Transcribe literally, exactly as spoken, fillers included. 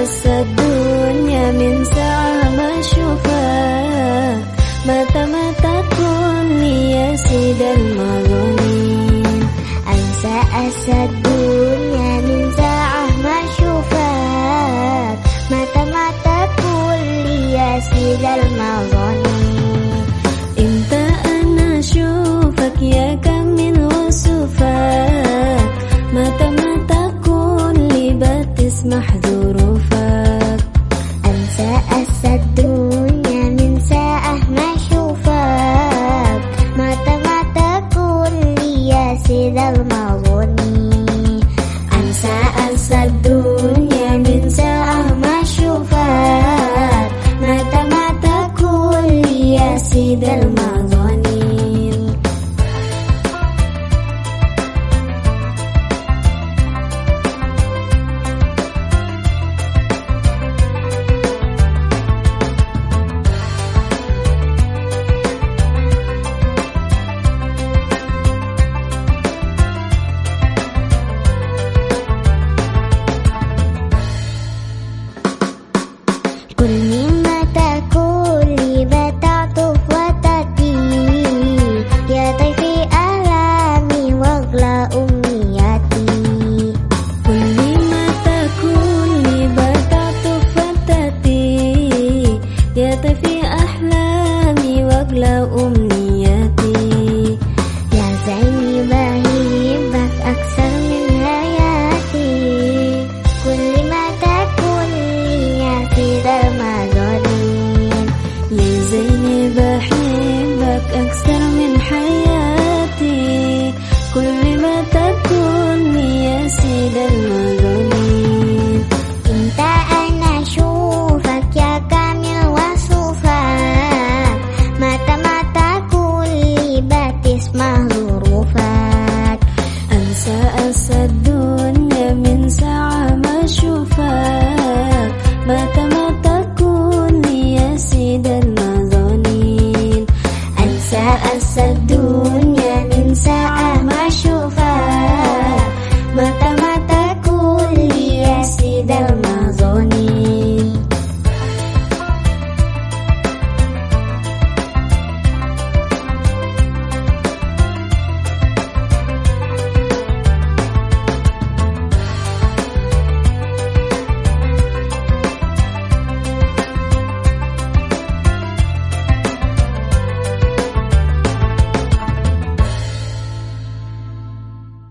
أسى الدنيا من ساعة ما أشوفك، متى-متى تكون لي يا سيد المظالم. أنسى أسى الدنيا من ساعة ما أشوفك، متى-متى تكون لي يا سيد المظالم. انت أنا أشوفك يا كم من وصفك، متى-متى تكون لي بتسمح ظروفك. أنسى أسى الدنيا من ساعة ما أشوفك، متى-متى تكون لي يا سيد المظالم. أنسى أنسى الدنيا